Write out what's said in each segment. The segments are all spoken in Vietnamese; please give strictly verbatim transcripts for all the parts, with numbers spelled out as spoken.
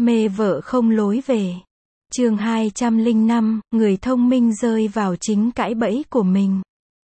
Mê vợ không lối về. Chương hai trăm lẻ năm, người thông minh rơi vào chính cãi bẫy của mình.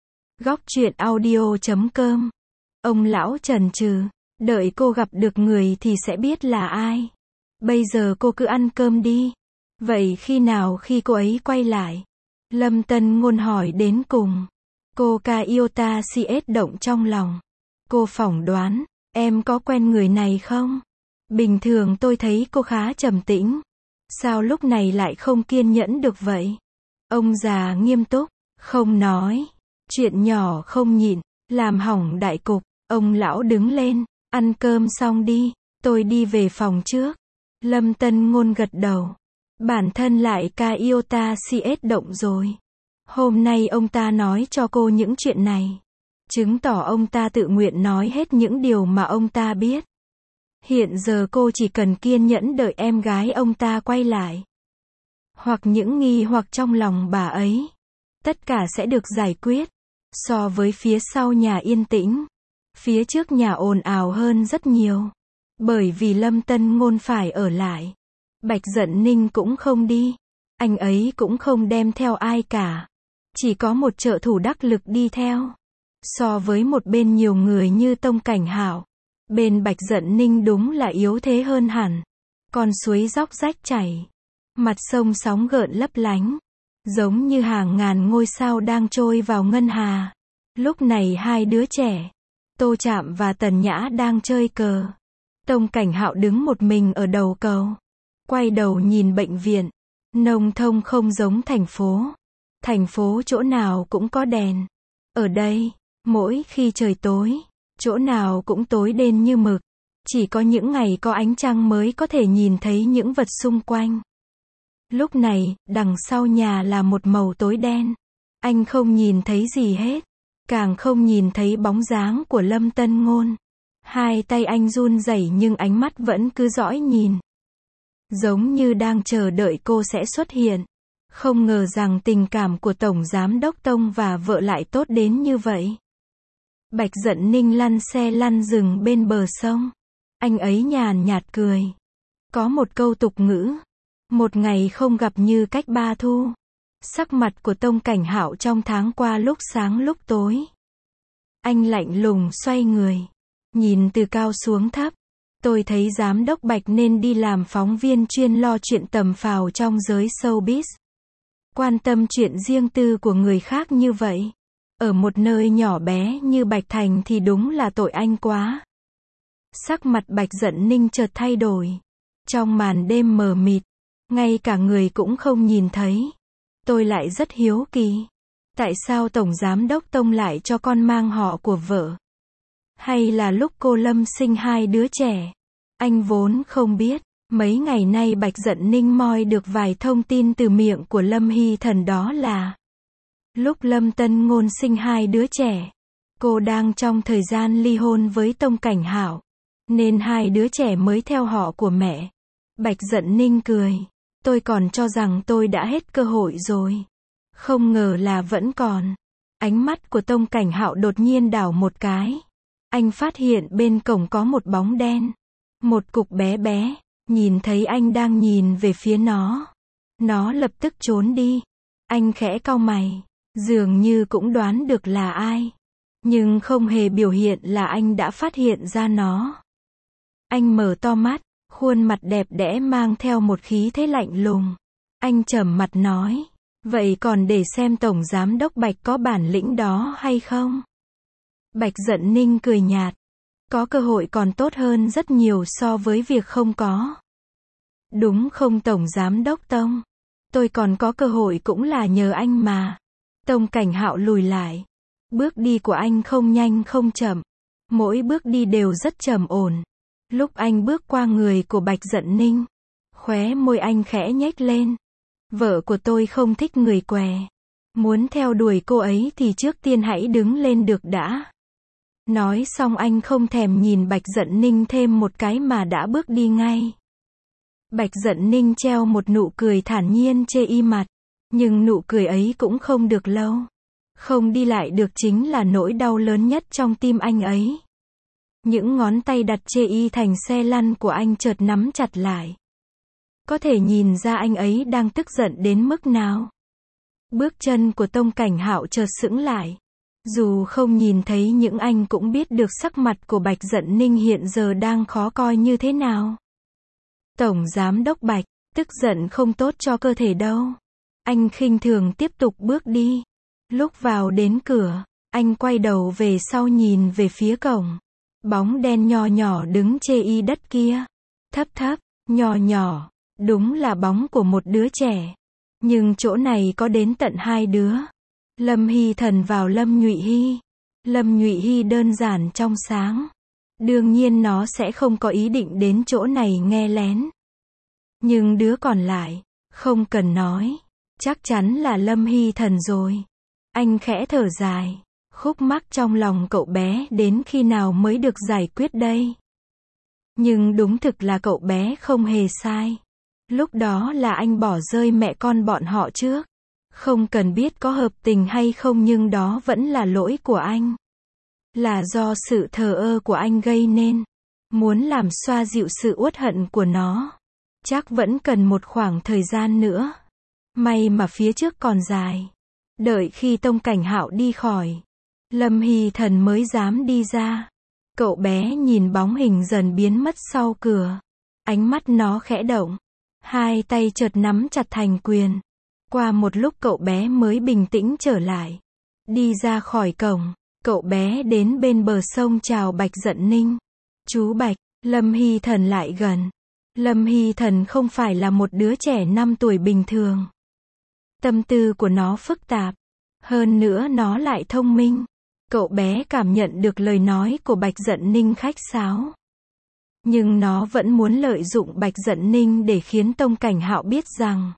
Góc truyện audio chấm com. Ông lão chần chừ, đợi cô gặp được người thì sẽ biết là ai. Bây giờ cô cứ ăn cơm đi. Vậy khi nào khi cô ấy quay lại? Lâm Tân Ngôn hỏi đến cùng. Cô Kaiota cs động trong lòng. Cô phỏng đoán, em có quen người này không? Bình thường tôi thấy cô khá trầm tĩnh. Sao lúc này lại không kiên nhẫn được vậy? Ông già nghiêm túc, không nói. Chuyện nhỏ không nhịn, làm hỏng đại cục. Ông lão đứng lên, ăn cơm xong đi, tôi đi về phòng trước. Lâm Tân Ngôn gật đầu. Bản thân lại Kaiota cs động rồi. Hôm nay ông ta nói cho cô những chuyện này. Chứng tỏ ông ta tự nguyện nói hết những điều mà ông ta biết. Hiện giờ cô chỉ cần kiên nhẫn đợi em gái ông ta quay lại. Hoặc những nghi hoặc trong lòng bà ấy. Tất cả sẽ được giải quyết. So với phía sau nhà yên tĩnh, phía trước nhà ồn ào hơn rất nhiều. Bởi vì Lâm Tân Ngôn phải ở lại. Bạch Dận Ninh cũng không đi. Anh ấy cũng không đem theo ai cả. Chỉ có một trợ thủ đắc lực đi theo. So với một bên nhiều người như Tông Cảnh Hạo, bên Bạch Dận Ninh đúng là yếu thế hơn hẳn. Con suối róc rách chảy. Mặt sông sóng gợn lấp lánh. Giống như hàng ngàn ngôi sao đang trôi vào ngân hà. Lúc này hai đứa trẻ, Tô Trạm và Tần Nhã đang chơi cờ. Tông Cảnh Hạo đứng một mình ở đầu cầu. Quay đầu nhìn bệnh viện. Nông thôn không giống thành phố. Thành phố chỗ nào cũng có đèn. Ở đây, mỗi khi trời tối, chỗ nào cũng tối đen như mực. Chỉ có những ngày có ánh trăng mới có thể nhìn thấy những vật xung quanh. Lúc này, đằng sau nhà là một màu tối đen. Anh không nhìn thấy gì hết. Càng không nhìn thấy bóng dáng của Lâm Tân Ngôn. Hai tay anh run rẩy nhưng ánh mắt vẫn cứ dõi nhìn. Giống như đang chờ đợi cô sẽ xuất hiện. Không ngờ rằng tình cảm của Tổng Giám Đốc Tông và vợ lại tốt đến như vậy. Bạch Dận Ninh lăn xe lăn rừng bên bờ sông. Anh ấy nhàn nhạt cười. Có một câu tục ngữ. Một ngày không gặp như cách ba thu. Sắc mặt của Tông Cảnh Hạo trong tháng qua lúc sáng lúc tối. Anh lạnh lùng xoay người. Nhìn từ cao xuống thấp. Tôi thấy Giám đốc Bạch nên đi làm phóng viên chuyên lo chuyện tầm phào trong giới showbiz. Quan tâm chuyện riêng tư của người khác như vậy. Ở một nơi nhỏ bé như Bạch Thành thì đúng là tội anh quá. Sắc mặt Bạch Dận Ninh chợt thay đổi. Trong màn đêm mờ mịt, ngay cả người cũng không nhìn thấy. Tôi lại rất hiếu kỳ. Tại sao Tổng Giám Đốc Tông lại cho con mang họ của vợ? Hay là lúc cô Lâm sinh hai đứa trẻ? Anh vốn không biết. Mấy ngày nay Bạch Dận Ninh moi được vài thông tin từ miệng của Lâm Hy Thần, đó là lúc Lâm Tân Ngôn sinh hai đứa trẻ, cô đang trong thời gian ly hôn với Tông Cảnh Hạo, nên hai đứa trẻ mới theo họ của mẹ. Bạch Dận Ninh cười. Tôi còn cho rằng tôi đã hết cơ hội rồi. Không ngờ là vẫn còn. Ánh mắt của Tông Cảnh Hạo đột nhiên đảo một cái. Anh phát hiện bên cổng có một bóng đen. Một cục bé bé. Nhìn thấy anh đang nhìn về phía nó. Nó lập tức trốn đi. Anh khẽ cau mày. Dường như cũng đoán được là ai. Nhưng không hề biểu hiện là anh đã phát hiện ra nó. Anh mở to mắt. Khuôn mặt đẹp đẽ mang theo một khí thế lạnh lùng. Anh trầm mặt nói. Vậy còn để xem Tổng Giám Đốc Bạch có bản lĩnh đó hay không? Bạch Dận Ninh cười nhạt. Có cơ hội còn tốt hơn rất nhiều so với việc không có. Đúng không Tổng Giám Đốc Tông? Tôi còn có cơ hội cũng là nhờ anh mà. Tông Cảnh Hạo lùi lại. Bước đi của anh không nhanh không chậm. Mỗi bước đi đều rất trầm ổn. Lúc anh bước qua người của Bạch Dận Ninh, khóe môi anh khẽ nhếch lên. Vợ của tôi không thích người què. Muốn theo đuổi cô ấy thì trước tiên hãy đứng lên được đã. Nói xong anh không thèm nhìn Bạch Dận Ninh thêm một cái mà đã bước đi ngay. Bạch Dận Ninh treo một nụ cười thản nhiên chê y mặt. Nhưng nụ cười ấy cũng không được lâu. Không đi lại được chính là nỗi đau lớn nhất trong tim anh ấy. Những ngón tay đặt chê y thành xe lăn của anh chợt nắm chặt lại. Có thể nhìn ra anh ấy đang tức giận đến mức nào. Bước chân của Tông Cảnh Hạo chợt sững lại. Dù không nhìn thấy nhưng anh cũng biết được sắc mặt của Bạch Dận Ninh hiện giờ đang khó coi như thế nào. Tổng Giám đốc Bạch, tức giận không tốt cho cơ thể đâu. Anh khinh thường tiếp tục bước đi. Lúc vào đến cửa, anh quay đầu về sau nhìn về phía cổng. Bóng đen nho nhỏ đứng chê y đất kia. Thấp thấp, nhỏ nhỏ, đúng là bóng của một đứa trẻ. Nhưng chỗ này có đến tận hai đứa. Lâm Hy Thần vào Lâm Nhụy Hy. Lâm Nhụy Hy đơn giản trong sáng. Đương nhiên nó sẽ không có ý định đến chỗ này nghe lén. Nhưng đứa còn lại, không cần nói. Chắc chắn là Lâm Hy Thần rồi. Anh khẽ thở dài. Khúc mắc trong lòng cậu bé đến khi nào mới được giải quyết đây? Nhưng đúng thực là cậu bé không hề sai. Lúc đó là anh bỏ rơi mẹ con bọn họ trước. Không cần biết có hợp tình hay không nhưng đó vẫn là lỗi của anh. Là do sự thờ ơ của anh gây nên. Muốn làm xoa dịu sự uất hận của nó. Chắc vẫn cần một khoảng thời gian nữa. May mà phía trước còn dài. Đợi khi Tông Cảnh Hạo đi khỏi, Lâm Hy Thần mới dám đi ra. Cậu bé nhìn bóng hình dần biến mất sau cửa. Ánh mắt nó khẽ động. Hai tay chợt nắm chặt thành quyền. Qua một lúc cậu bé mới bình tĩnh trở lại. Đi ra khỏi cổng, cậu bé đến bên bờ sông chào Bạch Dận Ninh. Chú Bạch, Lâm Hy Thần lại gần. Lâm Hy Thần không phải là một đứa trẻ năm tuổi bình thường. Tâm tư của nó phức tạp. Hơn nữa nó lại thông minh. Cậu bé cảm nhận được lời nói của Bạch Dận Ninh khách sáo. Nhưng nó vẫn muốn lợi dụng Bạch Dận Ninh để khiến Tông Cảnh Hạo biết rằng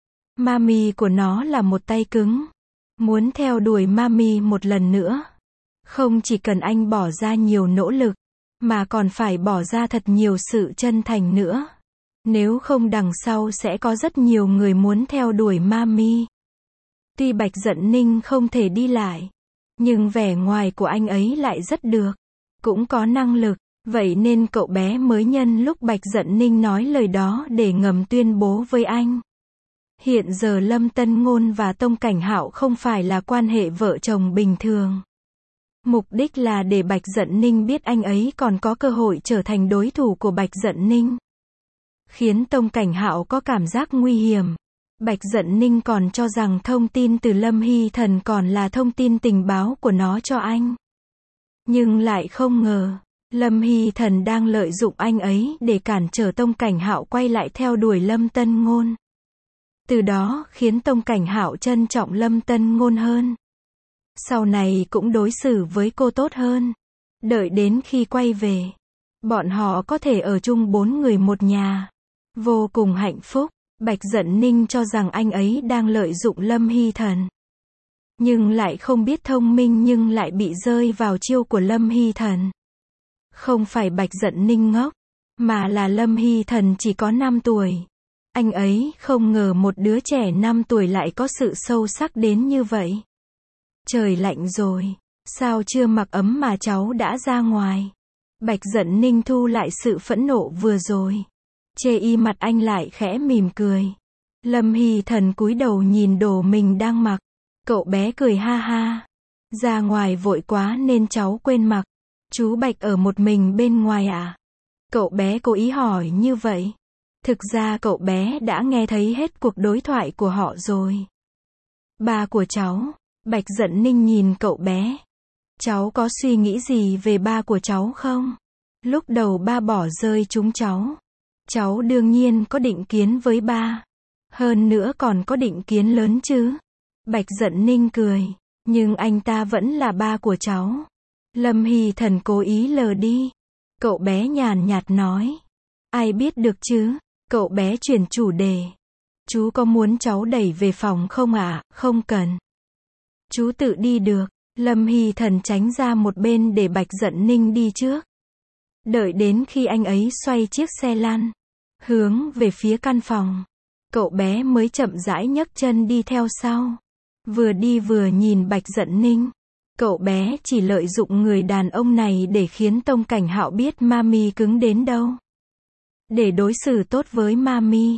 Mami của nó là một tay cứng. Muốn theo đuổi Mami một lần nữa. Không chỉ cần anh bỏ ra nhiều nỗ lực, mà còn phải bỏ ra thật nhiều sự chân thành nữa. Nếu không đằng sau sẽ có rất nhiều người muốn theo đuổi Mami. Tuy Bạch Dận Ninh không thể đi lại, nhưng vẻ ngoài của anh ấy lại rất được. Cũng có năng lực. Vậy nên cậu bé mới nhân lúc Bạch Dận Ninh nói lời đó để ngầm tuyên bố với anh. Hiện giờ Lâm Tân Ngôn và Tông Cảnh Hạo không phải là quan hệ vợ chồng bình thường. Mục đích là để Bạch Dận Ninh biết anh ấy còn có cơ hội trở thành đối thủ của Bạch Dận Ninh. Khiến Tông Cảnh Hạo có cảm giác nguy hiểm. Bạch Dận Ninh còn cho rằng thông tin từ Lâm Hy Thần còn là thông tin tình báo của nó cho anh. Nhưng lại không ngờ, Lâm Hy Thần đang lợi dụng anh ấy để cản trở Tông Cảnh Hạo quay lại theo đuổi Lâm Tân Ngôn. Từ đó khiến Tông Cảnh Hạo trân trọng Lâm Tân Ngôn hơn. Sau này cũng đối xử với cô tốt hơn. Đợi đến khi quay về, bọn họ có thể ở chung bốn người một nhà. Vô cùng hạnh phúc. Bạch Dận Ninh cho rằng anh ấy đang lợi dụng Lâm Hy Thần. Nhưng lại không biết thông minh nhưng lại bị rơi vào chiêu của Lâm Hy Thần. Không phải Bạch Dận Ninh ngốc, mà là Lâm Hy Thần chỉ có năm tuổi. Anh ấy không ngờ một đứa trẻ năm tuổi lại có sự sâu sắc đến như vậy. Trời lạnh rồi, sao chưa mặc ấm mà cháu đã ra ngoài? Bạch Dận Ninh thu lại sự phẫn nộ vừa rồi. Chê y mặt anh lại khẽ mỉm cười. Lâm Hy Thần cúi đầu nhìn đồ mình đang mặc. Cậu bé cười ha ha. Ra ngoài vội quá nên cháu quên mặc. Chú Bạch ở một mình bên ngoài à? Cậu bé cố ý hỏi như vậy. Thực ra cậu bé đã nghe thấy hết cuộc đối thoại của họ rồi. Ba của cháu. Bạch Dận Ninh nhìn cậu bé. Cháu có suy nghĩ gì về ba của cháu không? Lúc đầu ba bỏ rơi chúng cháu. Cháu đương nhiên có định kiến với ba. Hơn nữa còn có định kiến lớn chứ. Bạch Dận Ninh cười. Nhưng anh ta vẫn là ba của cháu. Lâm Hy Thần cố ý lờ đi. Cậu bé nhàn nhạt nói. Ai biết được chứ. Cậu bé chuyển chủ đề. Chú có muốn cháu đẩy về phòng không ạ? À? Không cần. Chú tự đi được. Lâm Hy Thần tránh ra một bên để Bạch Dận Ninh đi trước. Đợi đến khi anh ấy xoay chiếc xe lăn, hướng về phía căn phòng, cậu bé mới chậm rãi nhấc chân đi theo sau. Vừa đi vừa nhìn Bạch Dận Ninh. Cậu bé chỉ lợi dụng người đàn ông này để khiến Tông Cảnh Hạo biết Mami cứng đến đâu. Để đối xử tốt với Mami.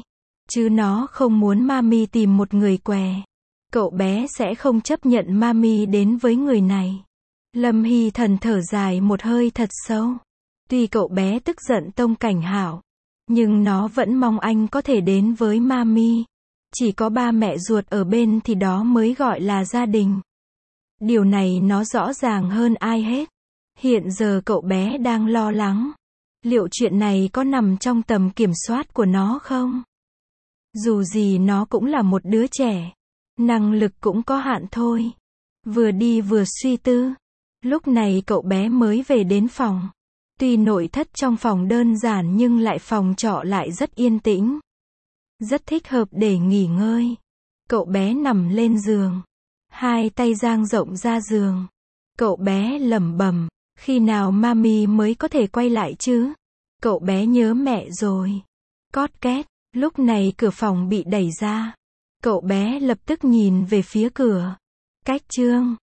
Chứ nó không muốn mami tìm một người què. Cậu bé sẽ không chấp nhận mami đến với người này. Lâm Hy Thần thở dài một hơi thật sâu. Tuy cậu bé tức giận Tông Cảnh Hảo, nhưng nó vẫn mong anh có thể đến với mami. Chỉ có ba mẹ ruột ở bên thì đó mới gọi là gia đình. Điều này nó rõ ràng hơn ai hết. Hiện giờ cậu bé đang lo lắng. Liệu chuyện này có nằm trong tầm kiểm soát của nó không? Dù gì nó cũng là một đứa trẻ. Năng lực cũng có hạn thôi. Vừa đi vừa suy tư. Lúc này cậu bé mới về đến phòng. Tuy nội thất trong phòng đơn giản nhưng lại phòng trọ lại rất yên tĩnh. Rất thích hợp để nghỉ ngơi. Cậu bé nằm lên giường. Hai tay dang rộng ra giường. Cậu bé lẩm bẩm, khi nào mami mới có thể quay lại chứ? Cậu bé nhớ mẹ rồi. Cót két, lúc này cửa phòng bị đẩy ra. Cậu bé lập tức nhìn về phía cửa. Cách Trương,